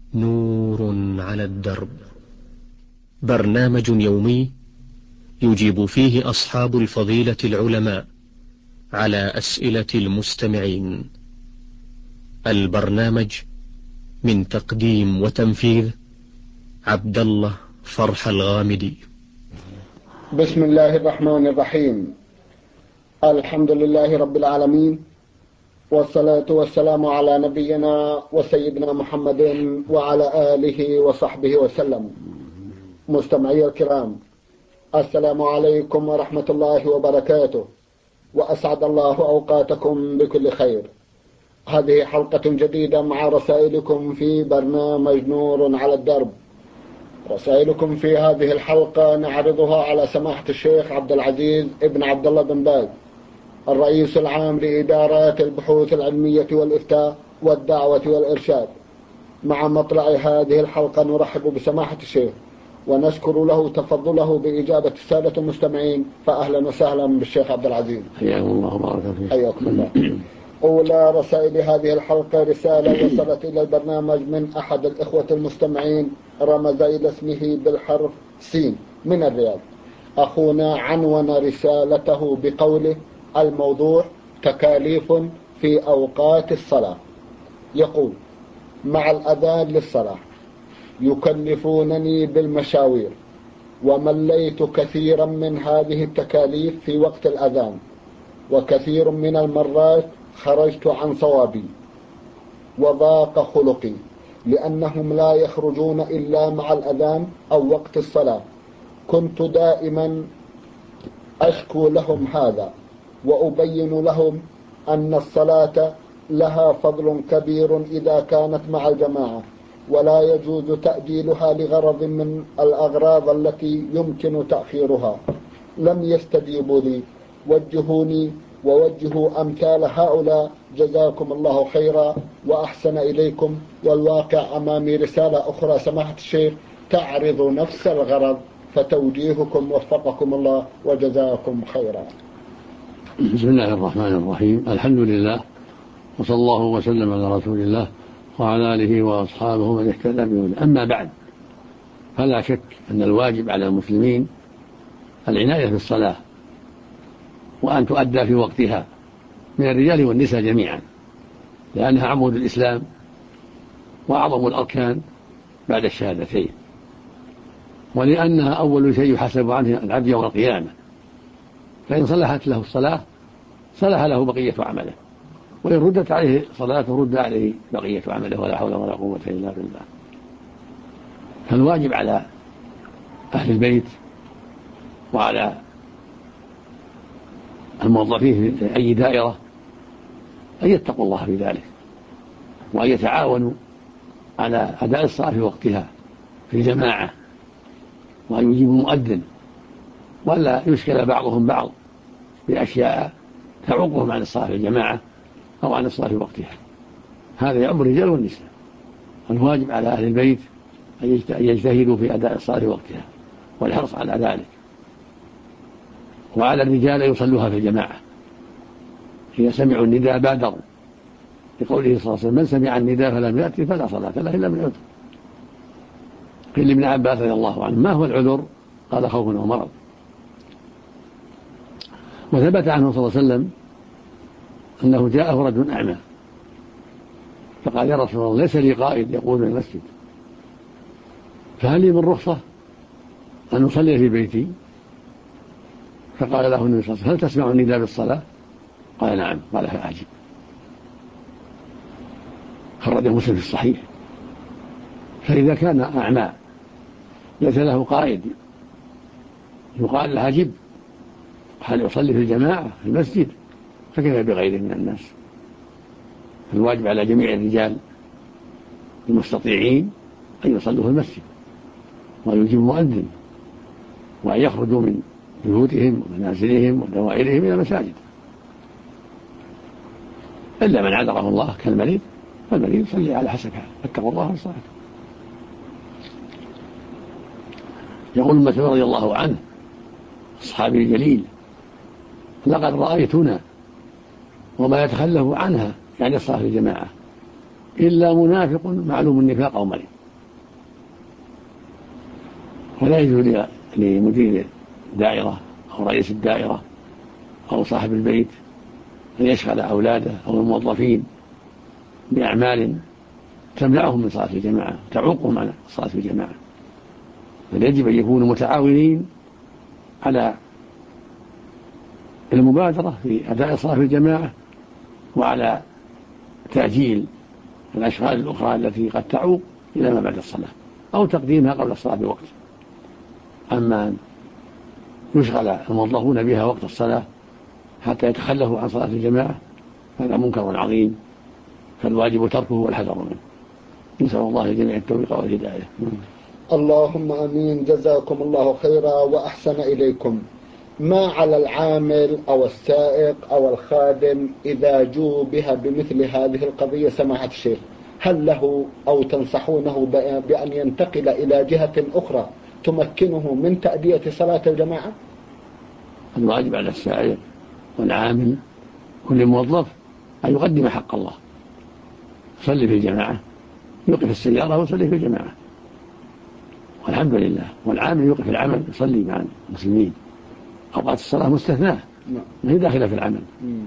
نور على الدرب، برنامج يومي يجيب فيه أصحاب الفضيلة العلماء على أسئلة المستمعين. البرنامج من تقديم وتنفيذ عبد الله فرح الغامدي. بسم الله الرحمن الرحيم. الحمد لله رب العالمين، والصلاة والسلام على نبينا وسيدنا محمد وعلى آله وصحبه وسلم. مستمعي الكرام، السلام عليكم ورحمة الله وبركاته، وأسعد الله أوقاتكم بكل خير. هذه حلقة جديدة مع رسائلكم في برنامج نور على الدرب. رسائلكم في هذه الحلقة نعرضها على سماحة الشيخ عبد العزيز ابن عبد الله بن باز، الرئيس العام لإدارات البحوث العلمية والإفتاء والدعوة والإرشاد. مع مطلع هذه الحلقة نرحب بسماحة الشيخ ونشكر له تفضله بإجابة السادة المستمعين، فأهلا وسهلا بالشيخ عبد العزيز. حياكم الله وبارك فيك. حياكم الله. أولى رسائل هذه الحلقة رسالة وصلت إلى البرنامج من أحد الإخوة المستمعين، رمز إلى اسمه بالحرف سين من الرياض. أخونا عنون رسالته بقوله: الموضوع تكاليف في أوقات الصلاة. يقول: مع الأذان للصلاة يكلفونني بالمشاوير، ومليت كثيرا من هذه التكاليف في وقت الأذان، وكثير من المرات خرجت عن صوابي وضاق خلقي، لأنهم لا يخرجون إلا مع الأذان أو وقت الصلاة. كنت دائما أشكو لهم هذا، وأبين لهم أن الصلاة لها فضل كبير إذا كانت مع الجماعة، ولا يجوز تأجيلها لغرض من الأغراض التي يمكن تأخيرها. لم يستجيبوا لي. وجهوني ووجهوا أمثال هؤلاء، جزاكم الله خيرا وأحسن إليكم. والواقع أمامي رسالة أخرى سماحة الشيخ تعرض نفس الغرض، فتوجيهكم وفقكم الله وجزاكم خيرا. بسم الله الرحمن الرحيم. الحمد لله، وصلى الله وسلم على رسول الله وعلى آله وأصحابه من اهتدى بهداه. أما بعد، فلا شك أن الواجب على المسلمين العناية بالصلاة، وأن تؤدى في وقتها من الرجال والنساء جميعا، لأنها عمود الإسلام وأعظم الأركان بعد الشهادتين، ولأنها أول شيء يحاسب عنه العبد يوم القيامة. فإن صلحت له الصلاة صلح له بقية عمله، وإن ردت عليه صلاته رد عليه بقية عمله، ولا حول ولا قوة إلا بالله. فالواجب على أهل البيت وعلى الموظفين في أي دائرة أن يتقوا الله في ذلك، وأن يتعاونوا على أداء الصلاة في وقتها في الجماعة، وأن يجيبوا المؤذن، ولا يشكل بعضهم بعض بأشياء تعوقهم عن الصلاة في الجماعة أو عن الصلاة في وقتها. هذا يعم الرجال والنساء. الواجب على أهل البيت أن يجتهدوا في أداء الصلاة في وقتها والحرص على ذلك، وعلى الرجال أن يصلوها في الجماعة. إذا سمعوا النداء بادروا، لقوله صلى الله عليه وسلم: من سمع النداء فلم يأتي فلا صلاة له إلا من عذر. قيل لابن عباس رضي الله عنه: ما هو العذر؟ قال: خوف ومرض. وثبت عنه صلى الله عليه وسلم أنه جاءه رجل أعمى فقال: يا رسول الله، ليس لي قائد يقود المسجد، فهل لي من رخصة أن أصلي في بيتي؟ فقال له النبي صلى الله عليه وسلم: هل تسمع النداء بالصلاة؟ قال: نعم. قال: فأعجب. خرجه مسلم في الصحيح. فإذا كان أعمى ليس له قائد يقال له أجب، هل يصلي في الجماعة في المسجد؟ فكيف بغيره من الناس؟ الواجب على جميع الرجال المستطيعين أن يصلوا في المسجد، وأن يجيبوا مؤذن، وأن يخرجوا من بيوتهم ومنازلهم ودوائرهم إلى المساجد، إلا من عذره الله كالمريض، فالمريض يصلي على حسب حاله. فاتقوا الله والصلاة. يقول ابن مسعود رضي الله عنه، الصحابي الجليل: لقد رأيتنا وما يتخلف عنها، يعني الصلاة في الجماعة، إلا منافق معلوم النفاق أو مريض. ولا يجوز لمدير دائرة أو رئيس الدائرة أو صاحب البيت أن يشغل أولاده أو الموظفين بأعمال تمنعهم من صلاة الجماعة تعوقهم عن صلاة الجماعة، بل يجب أن يكونوا متعاونين على المبادرة في أداء صلاة الجماعة وعلى تأجيل الأشغال الأخرى التي قد تعوق إلى ما بعد الصلاة أو تقديمها قبل الصلاة بوقت. أما أن يشغل الموظفون بها وقت الصلاة حتى يتخلفوا عن صلاة الجماعة هذا منكر عظيم، فالواجب تركه والحذر منه. نسأل الله الجميع التوفيق والهداية. اللهم آمين. جزاكم الله خيرا وأحسن إليكم. ما على العامل أو السائق أو الخادم إذا جوبه بمثل هذه القضية سماحة الشيخ؟ هل له أو تنصحونه بأن ينتقل إلى جهة أخرى تمكنه من تأدية صلاة الجماعة؟ الواجب على السائق والعامل كل موظف أن يقدم حق الله، يصلي في الجماعة، يوقف السيارة ويصلي في الجماعة والحمد لله. والعامل يوقف العمل يصلي مع المسلمين. أوقات الصلاة مستثناة ما هي داخلة في العمل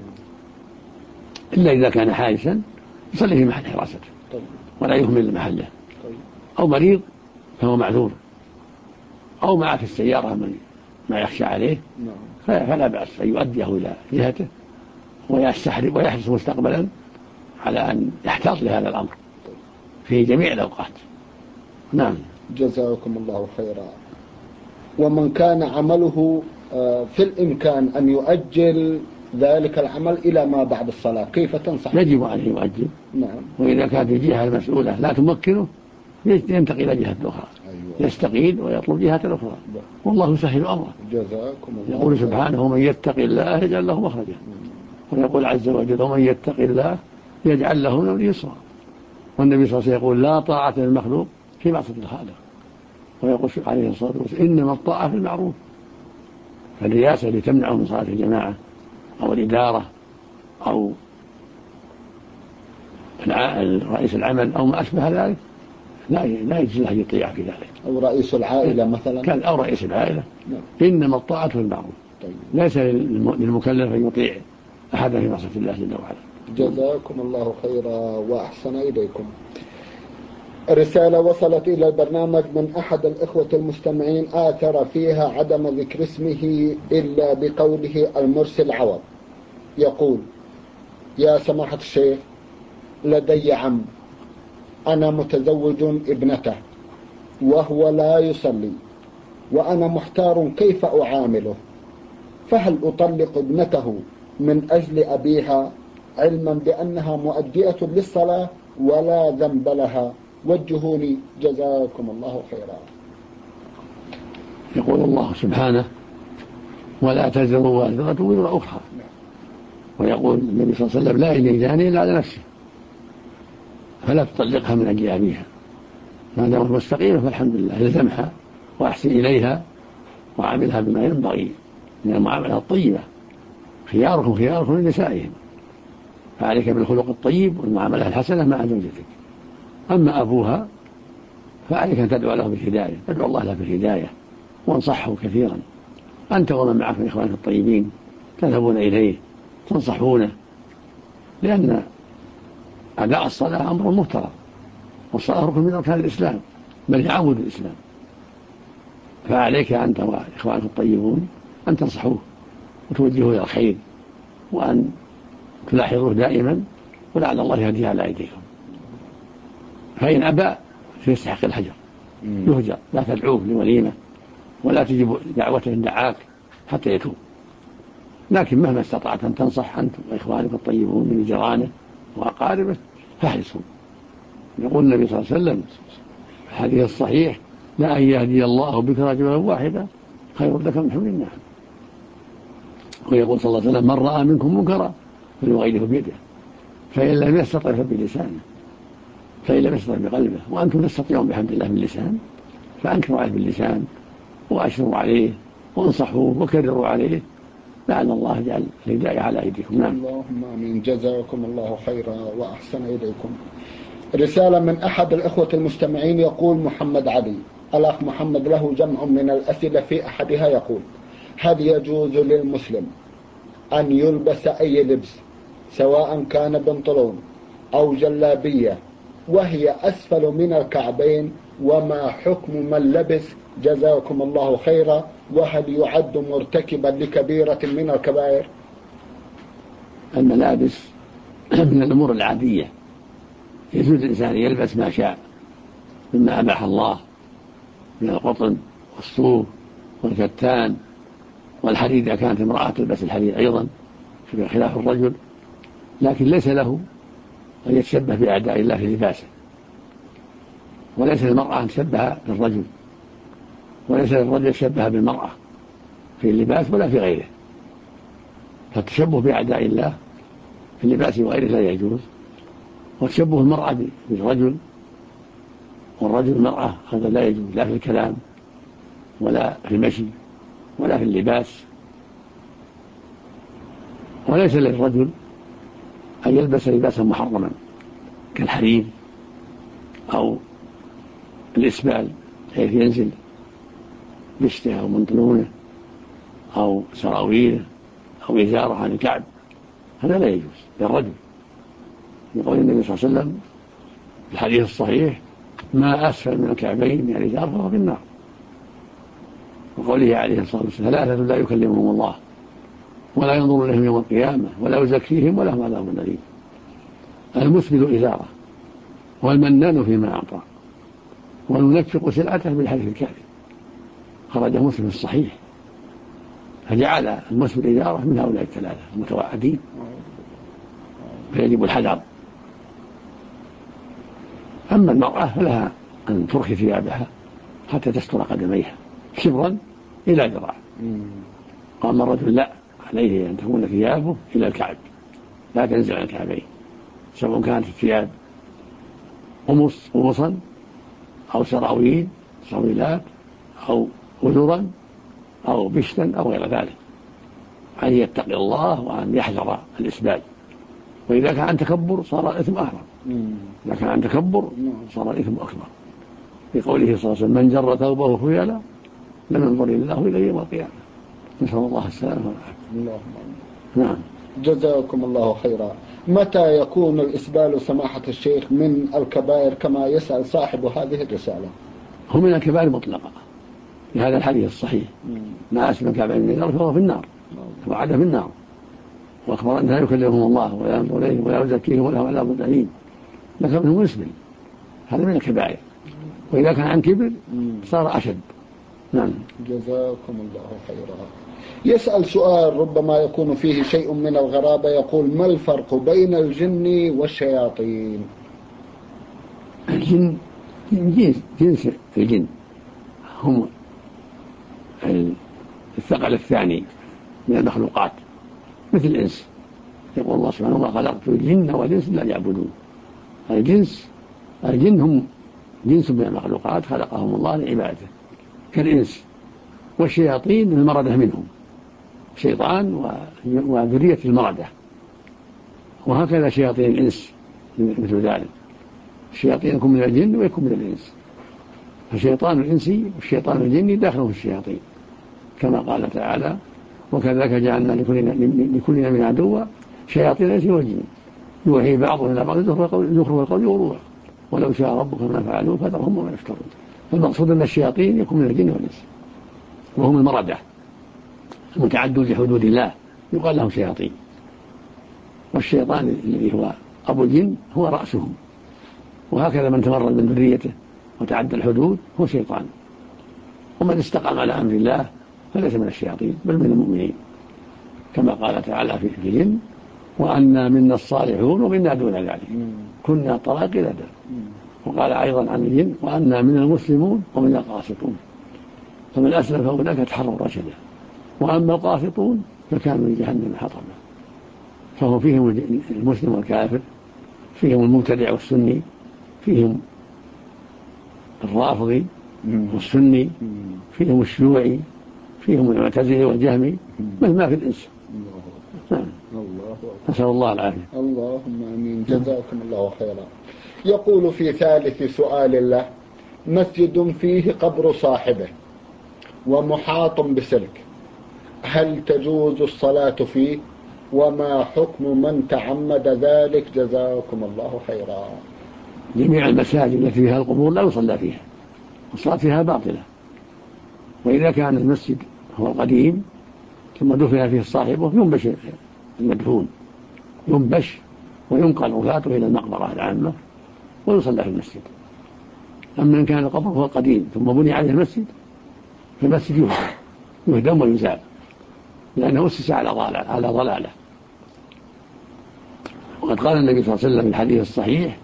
إلا إذا كان حارسا يصلي في محل حراسته ولا يهمل محله، أو مريض فهو معذور، أو معه في السيارة من ما يخشى عليه فلا بأس أن يؤديه إلى جهته ويحرص مستقبلا على أن يحتاط لهذا الأمر في جميع الأوقات. نعم. جزاكم الله خيرا. ومن كان عمله في الإمكان أن يؤجل ذلك العمل إلى ما بعد الصلاة كيف تنصح؟ يجب عليه يؤجل. نعم. وإذا كانت الجهة المسؤولة لا تمكنه ينتقل إلى جهة أخرى. أيوة. يستقيل ويطلب جهة أخرى والله يسهل أمره. جزاكم الله. يقول سبحانه ومن يتق الله يجعل له مخرجا، ويقول عز وجل ومن يتق الله يجعل له من أمره يسرا. والنبي صلى الله عليه وسلم يقول لا طاعة للمخلوق في معصية الخالق، ويقول عليه الصلاة والسلام إنما الطاعة في المعروف. فالرياسة اللي تمنعه من صلاة الجماعة أو الإدارة أو رئيس العمل أو ما أشبه ذلك لا يجوز له يطيع في ذلك. أو رئيس العائلة مثلا أو رئيس العائلة. إنما الطاعة في المعروف. ليس للمكلف أن يطيع أحدا في معصية الله جل وعلا. جزاكم الله خيرا وأحسن إليكم. رسالة وصلت إلى البرنامج من أحد الإخوة المستمعين آثر فيها عدم ذكر اسمه إلا بقوله المرسل عوض. يقول: يا سماحة الشيخ، لدي عم أنا متزوج ابنته وهو لا يصلي، وأنا محتار كيف أعامله، فهل أطلق ابنته من أجل أبيها علما بأنها مؤدية للصلاة ولا ذنب لها؟ وجهوني جزاكم الله خيرا. يقول الله سبحانه ولا تزر وازرة وزر أخرى، ويقول النبي صلى الله عليه وسلم لا يلي جاني إلا على نفسه، فلا تطلقها من أجل أبيها ما دامت مستقيمة فالحمد لله، الزمها وأحسن إليها وعاملها بما ينبغي من المعاملة الطيبة. خياركم خياركم لنسائهم، فعليك بالخلق الطيب والمعاملة الحسنة مع زوجتك. أما أبوها فعليك أن تدعو له بالهداية، تدعو الله له بالهداية وانصحه كثيرا، أنت ومن معك من إخوانك الطيبين تذهبون إليه تنصحونه، لأن أداء الصلاة أمر مفترض، والصلاة ركن من أركان الإسلام بل هي عمود الإسلام، فعليك أنت وإخوانك الطيبون أن تنصحوه وتوجهه إلى الخير وأن تلاحظوه دائما، ولعل الله يهديه على أيديكم. فإن أبى فيستحق الهجر، يهجر، لا تدعوه لوليمة ولا تجيب دعوته دعاك حتى يتوب، لكن مهما استطعت أن تنصح أنت وإخوانك الطيبون من جيرانه وأقاربه فاحرصوا. يقول النبي صلى الله عليه وسلم في الحديث الصحيح لا أن يهدي الله بك رجلا واحدا خير لك من حمر النعم. ويقول صلى الله عليه وسلم من رأى منكم منكرا فليغيره بيده، فإن لم يستطع فبلسانه، فإن لم يستطع بقلبه، وأنتم تستطيعون بحمد الله باللسان، فأنكروا عليه باللسان وأشروا عليه وانصحوه وكرروا عليه، لعل الله يجعل الهداية على أيديكم. نعم. اللهم آمين. جزاكم الله خيرا وأحسن إليكم. رسالة من أحد الإخوة المستمعين يقول محمد علي. الأخ محمد له جمع من الأسئلة، في أحدها يقول: هل يجوز للمسلم أن يلبس أي لبس سواء كان بنطلون أو جلابية وهي أسفل من الكعبين؟ وما حكم من لبس؟ جزاكم الله خيرا. وهل يعد مرتكبا لكبيرة من الكبائر؟ الملابس من الأمور العادية، يجوز الإنسان يلبس ما شاء مما أباح الله من القطن والصوف والكتان والحرير إذا كانت امرأة تلبس الحرير أيضا خلاف الرجل، لكن ليس له أن يتشبه بأعداء الله في لباسه، وليس للمرأة أن تشبه بالرجل، وليس للرجل يتشبه بالمرأة في اللباس ولا في غيره. فالتشبه بأعداء الله في اللباس وغيره لا يجوز، وتشبه المرأة بالرجل والرجل المرأة هذا لا يجوز، لا في الكلام ولا في المشي ولا في اللباس. وليس للرجل أن يلبس لباسا محرما كالحرير أو الإسبال حيث ينزل بشته أو منطلونه أو سراويله أو إزاره عن الكعب، هذا لا يجوز للرجل، يقول النبي صلى الله عليه وسلم في الحديث الصحيح: ما أسفل من الكعبين من الإزار فهو في النار. وقوله عليه الصلاة والسلام: ثلاثة لا يكلمهم الله ولا ينظر إليهم يوم القيامة ولا يزكيهم ولهم عذاب أليم: المسبل إزاره، والمنان فيما أعطى، والمنفق سلعته بالحلف الكاذب. خرج مسلم الصحيح، فجعل المسبل إزاره من هؤلاء الثلاثة المتوعدين، فيجب الحذر. أما المرأة فلها أن ترخي ثيابها حتى تستر قدميها شبرا إلى ذراع، وأما الرجل لا، عليه أن تكون ثيابه إلى الكعب لا تنزل عن الكعبين، سواء كانت الثياب قمصا أو سراويلات أو وزرا أو بشتا أو غير ذلك، أن يتقي الله وأن يحذر الإسبال. وإذا كان عن تكبر صار الإثم أعظم، إذا كان عن تكبر صار الإثم أكبر، في قوله صلى الله عليه وسلم: من جر ثوبه خيلا لم ينظر الله إليه يوم القيامة. نسأل الله السلامة والعافية. نعم. جزاكم الله خيرا. متى يكون الإسبال سماحة الشيخ من الكبائر كما يسأل صاحب هذه الرسالة؟ هو من الكبائر مطلقة في هذا الحديث الصحيح: ما أسفل الكعبين من الإزار فهو في النار، وعد في النار، وأخبر أن لا يكلمهم الله ولا ينظر إليهم ولا يزكيهم ولهم عذاب أليم. لكن منهم مسبل، هذا من الكبائر، وإذا كان عن كبر صار أشد. نعم. جزاكم الله خيرا. يسأل سؤال ربما يكون فيه شيء من الغرابة، يقول: ما الفرق بين الجن والشياطين؟ الجن جنس الجن، هم الثقل الثاني من المخلوقات مثل الإنس. يقول الله سبحانه: وما خلقت الجن والإنس إلا ليعبدون. الجن هم جنس من المخلوقات خلقهم الله لعبادته كالإنس، والشياطين المردة منهم، شيطان وذرية المردة، وهكذا شياطين الإنس مثل ذلك. الشياطين يكون من الجن ويكون من الإنس، فشيطان الإنسي والشيطان الجني داخل في الشياطين، كما قال تعالى: وكذلك جعلنا لكل من عدوا شياطين الإنس والجن يوحي بعضهم إلى بعض زخرف القول غرورا ولو شاء ربك ما فعلوه فذرهم وما يفترون. فالمقصود أن الشياطين يكون من الجن والإنس، وهم المردة المتعدون لحدود الله يقال لهم شياطين. والشيطان الذي هو أبو الجن هو رأسهم، وهكذا من تمرد من ذريته وتعدى الحدود هو شيطان. ومن استقام على أمر الله فليس من الشياطين بل من المؤمنين، كما قال تعالى في الجن: وأنا منا الصالحون ومنا دون ذلك كنا طرائق لدى. وقال أيضا عن الجن: وأنا من المسلمون ومنا القاسطون، فمن أسلم فأولئك تحروا رشدا، وأما القاسطون فكانوا لجهنم حطبا. فهم فيهم المسلم والكافر، فيهم المبتدع والسني، فيهم الرافضي والسني، فيهم الشيوعي، فيهم المعتزلي والجهمي، مثل ما في الإنس. نعم. الله أكبر. نسأل الله العافية. اللهم آمين. جزاكم الله خيرا. يقول في ثالث سؤال له: مسجد فيه قبر صاحبه ومحاط بسلك، هل تجوز الصلاة فيه؟ وما حكم من تعمد ذلك؟ جزاكم الله خيرا. جميع المساجد التي فيها القبور لا يصلى فيها، الصلاة فيها باطلة. وإذا كان المسجد هو القديم ثم دفن فيه صاحبه ينبش المدفون، ينبش وينقل وفاته إلى المقبرة العامة ويصلى في المسجد. أما إن كان القبر هو القديم ثم بني عليه المسجد فالمسجد يهدم ويزال، لأنه أسس على ضلالة. وقد قال النبي صلى الله عليه وسلم في الحديث الصحيح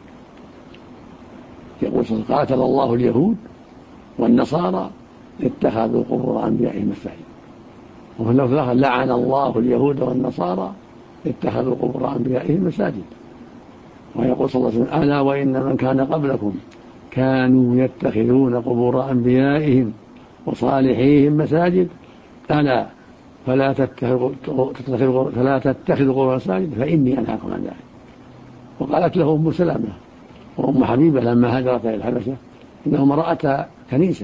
يقول: قاتل الله اليهود والنصارى اتخذوا قبور أنبيائهم مساجد. وفي اللفظ الآخر: لعن الله اليهود والنصارى اتخذوا قبور أنبيائهم مساجد. ويقول صلى الله عليه وسلم: ألا وإن من كان قبلكم كانوا يتخذون قبور أنبيائهم وصالحيهم مساجد، ألا فلا تتخذوا قبور مساجد فإني أنهاكم عن ذلك. وقالت له أم سلمة وأم حبيبة لما هاجرت إلى الحبشة إنهما رأتا كنيسة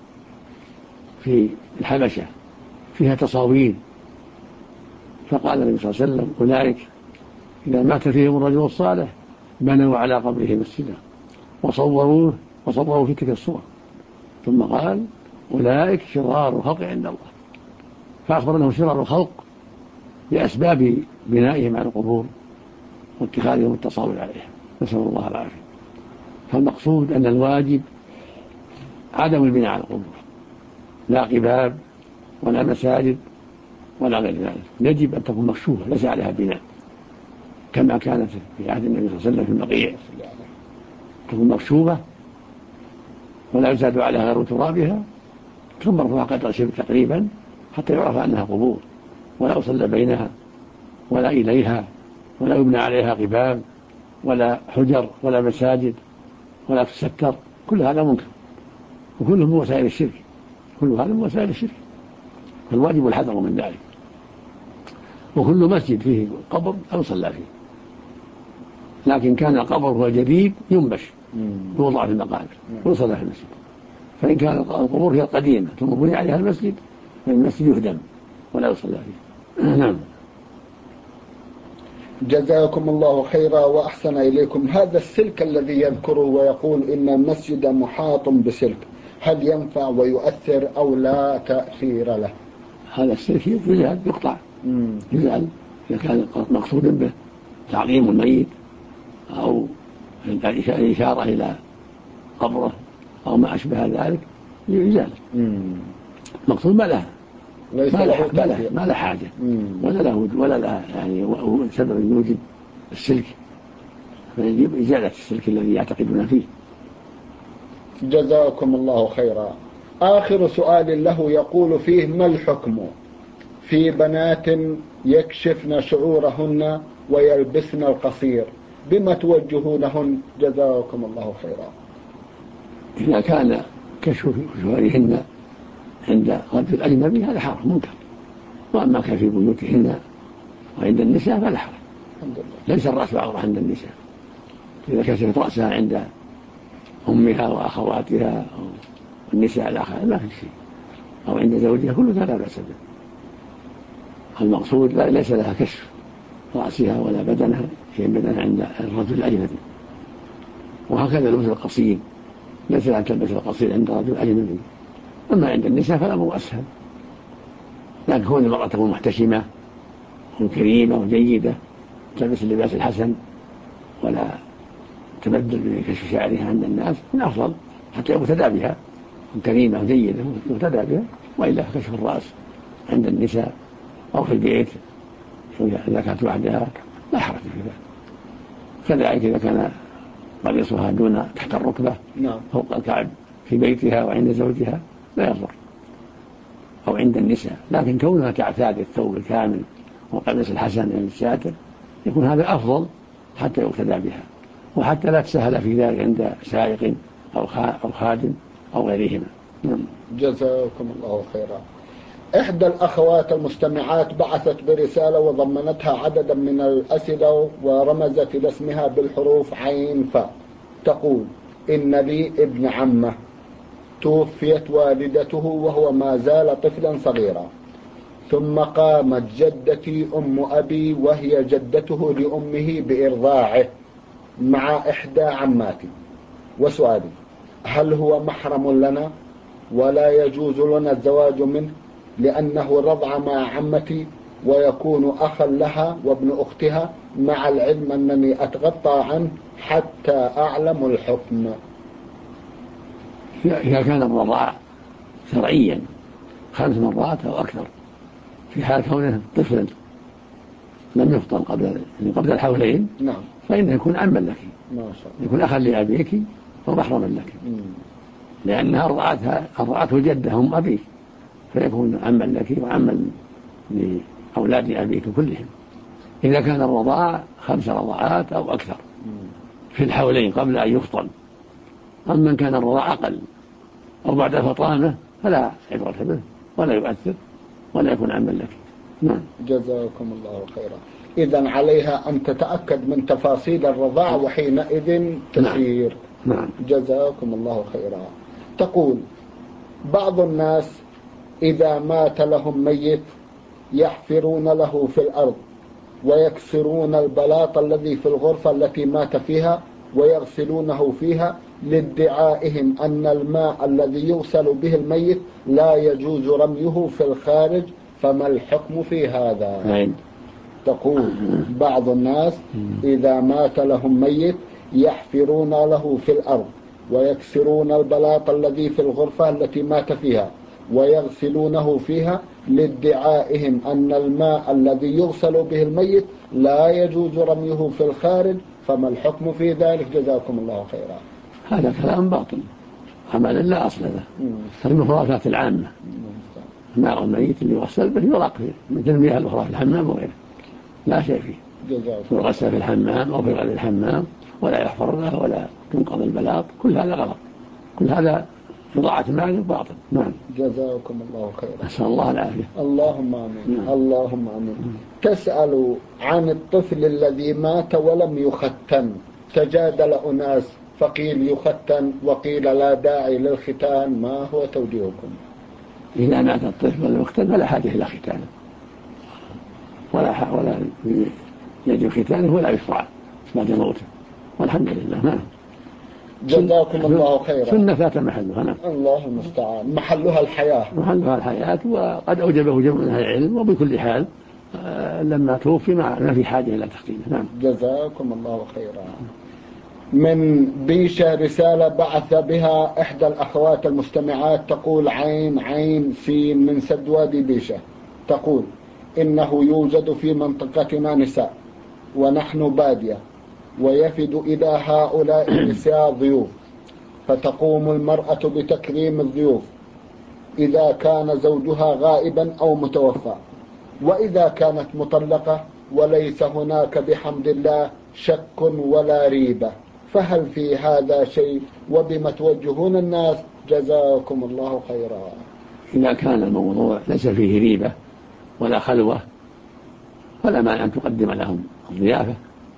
في الحبشة فيها تصاوير، فقال النبي صلى الله عليه وسلم: أولئك إذا مات فيهم الرجل الصالح بنوا على قبره مسجدا وصوروه في تلك الصور. ثم قال: أولئك شرار الخلق عند الله. فأخبر أنه شرار الخلق بأسباب بنائهم على القبور واتخاذهم التصاوير عليها، نسأل الله العافية. فالمقصود أن الواجب عدم البناء على القبور، لا قباب ولا مساجد ولا غير ذلك، يجب أن تكون مكشوفة ليس عليها بناء، كما كانت في عهد النبي صلى الله عليه وسلم في البقيع، تكون مكشوفة ولا يزاد عليها غير ترابها، ثم مرفوعة قدر شبر تقريبا حتى يعرف أنها قبور، ولا يصلى بينها ولا إليها، ولا يبنى عليها قباب ولا حجر ولا مساجد ولا تستر. كل هذا منكر وكله من وسائل الشرك، كل هذا من وسائل الشرك، فالواجب الحذر من ذلك. وكل مسجد فيه قبر لا يصلى فيه، لكن كان القبر هو جديد ينبش يوضع في المقابر ويصلى في المسجد. فإن كان القبور هي القديمة ثم بني عليها المسجد فالمسجد يهدم ولا يصلى فيه. نعم. جزاكم الله خيرا وأحسن إليكم. هذا السلك الذي يذكره ويقول إن المسجد محاط بسلك، هل ينفع ويؤثر أو لا تأثير له؟ هذا السلك يزال يقطع، يزال إذا كان مقصودا به تعظيم الميت أو الإشارة إلى قبره أو ما أشبه ذلك يزال. مقصود ما له حاجة ولا له يعني سبب يوجد السلك، فيجب إزالة السلك الذي يعتقدون فيه. جزاكم الله خيرا. آخر سؤال له يقول فيه: ما الحكم في بنات يكشفن شعورهن ويلبسن القصير، بما توجهونهن؟ جزاكم الله خيرا. إذا كان كشف شعورهن عند رجل أجنبي هذا حرام منكر، وأما كان في بيوتهن وعند النساء فلا حرج، ليس الرأس عورة عند النساء. إذا كشفت رأسها عند أمها وأخواتها أو النساء الآخر ما في شيء، أو عند زوجها كل ذلك لا بأس به. المقصود ليس لها كشف رأسها ولا بدنها في بدنها عند الرجل الأجنبي. وهكذا لبس القصير ليس لها تلبس القصير عند الرجل الأجنبي. أما عند النساء فالأمر أسهل، لكن كون المرأة تكون محتشمة وكريمة وجيدة تلبس اللباس الحسن ولا تبدل بكشف شعرها عند الناس من أفضل، حتى يقتدى بها، كريمة وجيدة يقتدى بها. وإلا كشف الرأس عند النساء أو في البيت إذا كانت وحدها لا حرج في ذلك. كذلك إذا كان قميصها دون تحت الركبة فوق الكعب في بيتها وعند زوجها لا يضر، أو عند النساء. لكن كونها تعتاد الثوب الكامل والقميص الحسن الساتر يكون هذا أفضل حتى يقتدى بها، وحتى لا تسهل في ذلك عند سائق أو خادم أو غيرهما. جزاكم الله خيرا. إحدى الأخوات المستمعات بعثت برسالة وضمنتها عددا من الأسئلة ورمزت إلى اسمها بالحروف عين فاء. تقول: إن لي ابن عمه توفيت والدته وهو ما زال طفلا صغيرا، ثم قامت جدتي أم أبي وهي جدته لأمه بإرضاعه مع إحدى عماتي. وسؤالي: هل هو محرم لنا ولا يجوز لنا الزواج منه لأنه رضع مع عمتي ويكون أخا لها وابن أختها، مع العلم أنني أتغطى عنه حتى أعلم الحكم؟ إذا كان الرضاع شرعيا 5 مرات أو أكثر في حال كونه طفلا لم يفطن قبل الحولين، نعم، فإنه يكون عما لك، ما شاء الله، يكون أخا لأبيك ومحرما لك، لأنها أرضعته جده أم أبيك، فيكون عما لك وعما لأولاد أبيك كلهم. إذا كان الرضاع 5 رضعات أو أكثر في الحولين قبل أن يفطن. أما كان الرضاع أقل أو بعد فطانه فلا عبرة به ولا يؤثر ولا يكون عما لك. نعم. جزاكم الله خيرا. إذن عليها أن تتأكد من تفاصيل الرضاع وحينئذ تسير. نعم. جزاكم الله خيرا. تقول: بعض الناس إذا مات لهم ميت يحفرون له في الأرض ويكسرون البلاط الذي في الغرفة التي مات فيها ويغسلونه فيها لادعائهم أن الماء الذي يغسل به الميت لا يجوز رميه في الخارج، فما الحكم في هذا؟ تقول: بعض الناس إذا مات لهم ميت يحفرون له في الأرض ويكسرون البلاط الذي في الغرفة التي مات فيها ويغسلونه فيها لادعائهم أن الماء الذي يغسل به الميت لا يجوز رميه في الخارج، فما الحكم في ذلك؟ جزاكم الله خيرا. هذا كلام باطل، عمل لا أصل له، المخرجات العامة، الماء الميت اللي يغسل به يراق مثل المياه الأخرى في الحمام وغيره، لا شيء فيه، يغسل في الحمام أو في غير الحمام، ولا يحفر له ولا تنقض البلاط، كل هذا غلط، كل هذا إضاعة مال باطل. نعم. جزاكم الله خيرا. نسأل الله العافية. اللهم آمين. اللهم آمين. تسأل عن الطفل الذي مات ولم يختن. تجادل أناس فقيل يختن وقيل لا داعي للختان، ما هو توجيهكم؟ إذا مات الطفل ولم يختن فلا حاجة إلى ختانه، ولا يجب ختانه ولا يشرع بعد موته، والحمد لله. نعم. جزاكم الله خيرا. سنة فات محلها. نعم. الله المستعان. محلها الحياة، وقد أوجبه جمع من العلم، وبكل حال لما توفي ما في حاجة إلى تختينه. نعم. جزاكم الله خيرا. من بيشة رسالة بعث بها إحدى الأخوات المستمعات، تقول: عين سين من سد وادي بيشة. تقول: إنه يوجد في منطقتنا نساء ونحن بادية، ويفد إلى هؤلاء النساء ضيوف، فتقوم المرأة بتكريم الضيوف إذا كان زوجها غائبا أو متوفى، وإذا كانت مطلقة وليس هناك بحمد الله شك ولا ريبة، فهل في هذا شيء؟ وبما توجهون الناس؟ جزاكم الله خيرا. إذا كان الموضوع ليس فيه ريبة ولا خلوة فلا مانع أن تقدم لهم الضيافة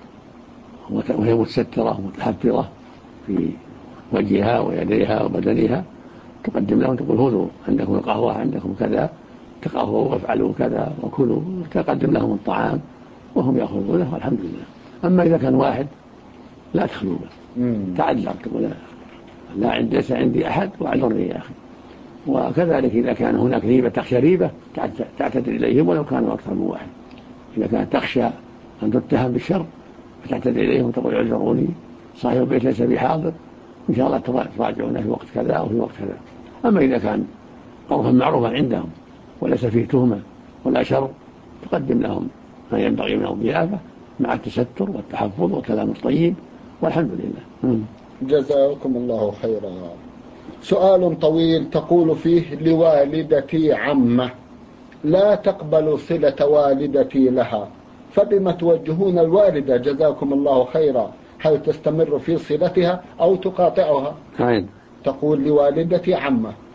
وهي متسترة ومتحفظة في وجهها ويديها وبدنها، تقدم لهم تقول: خذوا عندكم القهوة، عندكم كذا، تقهووا وافعلوا كذا وكلوا، تقدم لهم الطعام وهم يأخذونه، والحمد لله. أما إذا كان واحد لا تخلو به، تعذر، تقول: لا ليس عندي أحد واعذرني يا أخي. وكذلك إذا كان هناك ريبة تخشى ريبة تعتذر إليهم ولو كانوا أكثر من واحد. إذا كانت تخشى أن تتهم بالشر فتعتذر إليهم وتقول: اعذروني، صاحب البيت ليس بحاضر، إن شاء الله تراجعونه في وقت كذا أو في وقت كذا. أما إذا كان عرفا معروفا عندهم وليس فيه تهمة ولا شر، تقدم لهم ما ينبغي من الضيافة مع التستر والتحفظ والكلام الطيب، والحمد لله. جزاكم الله خيرا. سؤال طويل تقول فيه: لوالدتي عمة لا تقبل صلة والدتي لها، فبما توجهون الوالدة جزاكم الله خيرا؟ هل تستمر في صلتها أو تقاطعها؟ عين. تقول: لوالدتي عمة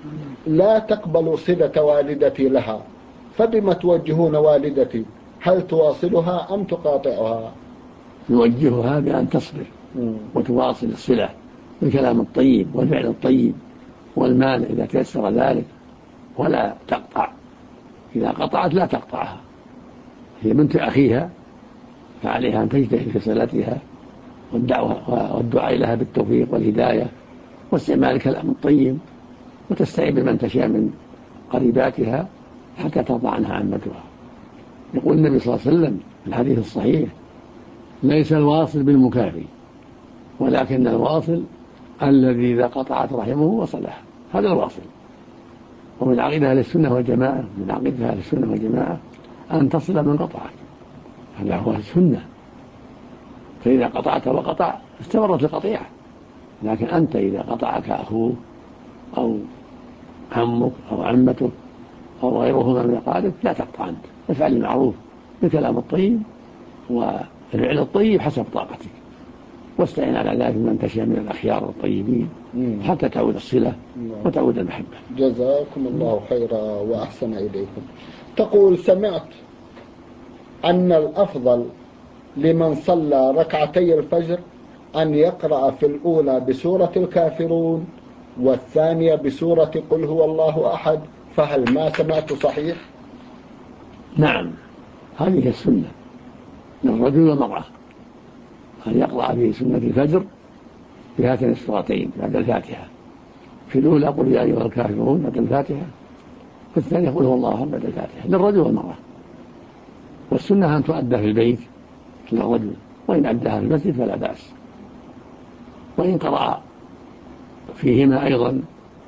لا تقبل صلة والدتي لها، فبما توجهون والدتي؟ هل تواصلها أم تقاطعها؟ نوجهها بأن تصبر وتواصل الصلة بالكلام الطيب والفعل الطيب والمال إذا تيسر ذلك، ولا تقطع. إذا قطعت لا تقطعها، هي بنت أخيها فعليها أن تجتهد في صلتها والدعاء لها بالتوفيق والهداية واستعمال الكلام الطيب، وتستعين بمن تشاء من قريباتها حتى ترضى عنها عمتها. يقول النبي صلى الله عليه وسلم في الحديث الصحيح: ليس الواصل بالمكافي، ولكن الواصل الذي إذا قطعت رحمه وصلها، هذا الواصل. ومن عقيدة أهل السنة والجماعة، من عقيدة أهل السنة والجماعة أن تصل من قطعك، هذا هو السنة. فإذا قطعت وقطع استمرت القطيعة، لكن أنت إذا قطعك أخوه أو عمك أو عمتك أو غيرهما من أقارب لا تقطع أنت، افعل المعروف بالكلام الطيب والفعل الطيب حسب طاقتك، واستعين على ذلك من تشاء من الأخيار الطيبين حتى تعود الصلة وتعود المحبة. جزاكم الله خيرا وأحسن إليكم. تقول: سمعت أن الأفضل لمن صلى ركعتي الفجر أن يقرأ في الأولى بسورة الكافرون والثانية بسورة قل هو الله أحد، فهل ما سمعت صحيح؟ نعم، هذه السنة للرجل والمرأة أن يقرأ في سنة الفجر بهاتين السورتين بعد الفاتحة، في الأولى قل يا أيها الكافرون بعد الفاتحة، في الثانية قل هو الله أحد بعد الفاتحة، للرجل والمرأة. والسنة أن تؤدى في البيت للرجل، وإن أداها في المسجد فلا بأس. وإن قرأ فيهما أيضا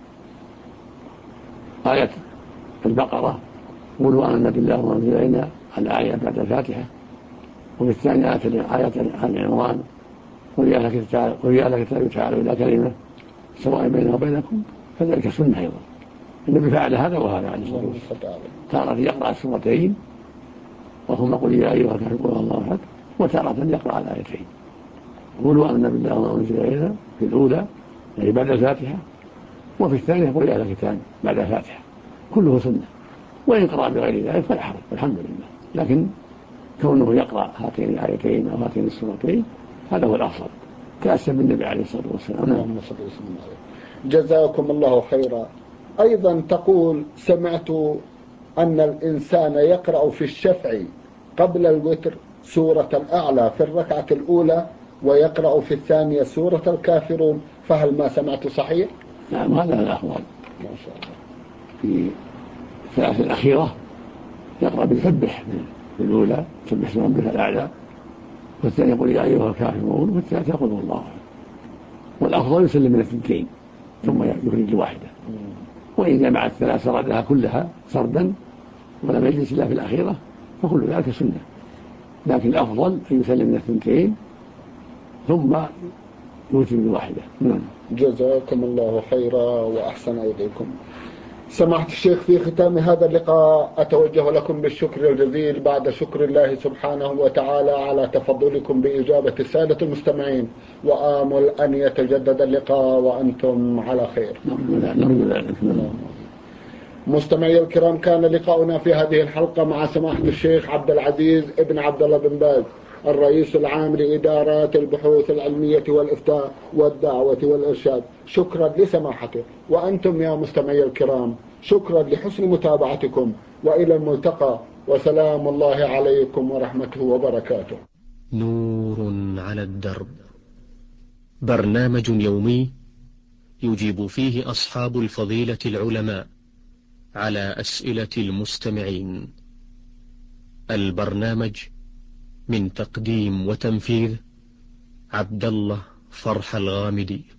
آية البقرة قولوا آمنا بالله وما أنزل إلينا الآية بعد الفاتحة، وفي الثانية آية آل عمران قل يا أهل الكتاب تعالوا إلى كلمة سواء بيننا وبينكم، فذلك سنة أيضا. النبي فعل هذا وهذا عليه الصلاة والسلام، تارة يقرأ السورتين وهما قل يا أيها الكافرون الله أحد، وتارة يقرأ الآيتين قولوا آمنا بالله وما أنزل إلينا في الأولى يعني بعد الفاتحة، وفي الثانية قل يا أهل الكتاب بعد الفاتحة، كله سنة. وإن قرأ بغير ذلك فلا حرج والحمد لله، لكن كونه يقرأ هاتين الآيتين أو هاتين السورتين هذا هو الأفضل، تأسى بالنبي عليه الصلاة والسلام. جزاكم الله خيرا. أيضا تقول: سمعت أن الإنسان يقرأ في الشفع قبل الوتر سورة الأعلى في الركعة الأولى، ويقرأ في الثانية سورة الكافرون، فهل ما سمعت صحيح؟ نعم، هذا الأفضل. ما شاء الله. في الثلاث الأخيرة يقرأ بالسبح في الأولى سبح اسم ربك الأعلى، والثانية يقول يا أيها الكافرون، والثالثة يقول الله. والأفضل يسلم من الثنتين ثم يخرج واحدة، وإن جمع الثلاث سردها كلها سردا ولم يجلس إلا في الأخيرة فكل ذلك سنة، لكن الأفضل أن يسلم من الثنتين ثم يوتر بواحدة. جزاكم الله خيرا وأحسن إليكم. سماحة الشيخ، في ختام هذا اللقاء أتوجه لكم بالشكر الجزيل بعد شكر الله سبحانه وتعالى على تفضلكم بإجابة السادة المستمعين، وآمل أن يتجدد اللقاء وأنتم على خير. مستمعي الكرام، كان لقاؤنا في هذه الحلقة مع سماحة الشيخ عبد العزيز ابن عبد الله بن باز، الرئيس العام لإدارات البحوث العلمية والإفتاء والدعوة والإرشاد. شكرا لسماحته، وأنتم يا مستمعي الكرام شكرا لحسن متابعتكم، وإلى الملتقى، وسلام الله عليكم ورحمته وبركاته. نور على الدرب، برنامج يومي يجيب فيه أصحاب الفضيلة العلماء على أسئلة المستمعين. البرنامج من تقديم وتنفيذ عبد الله فرح الغامدي.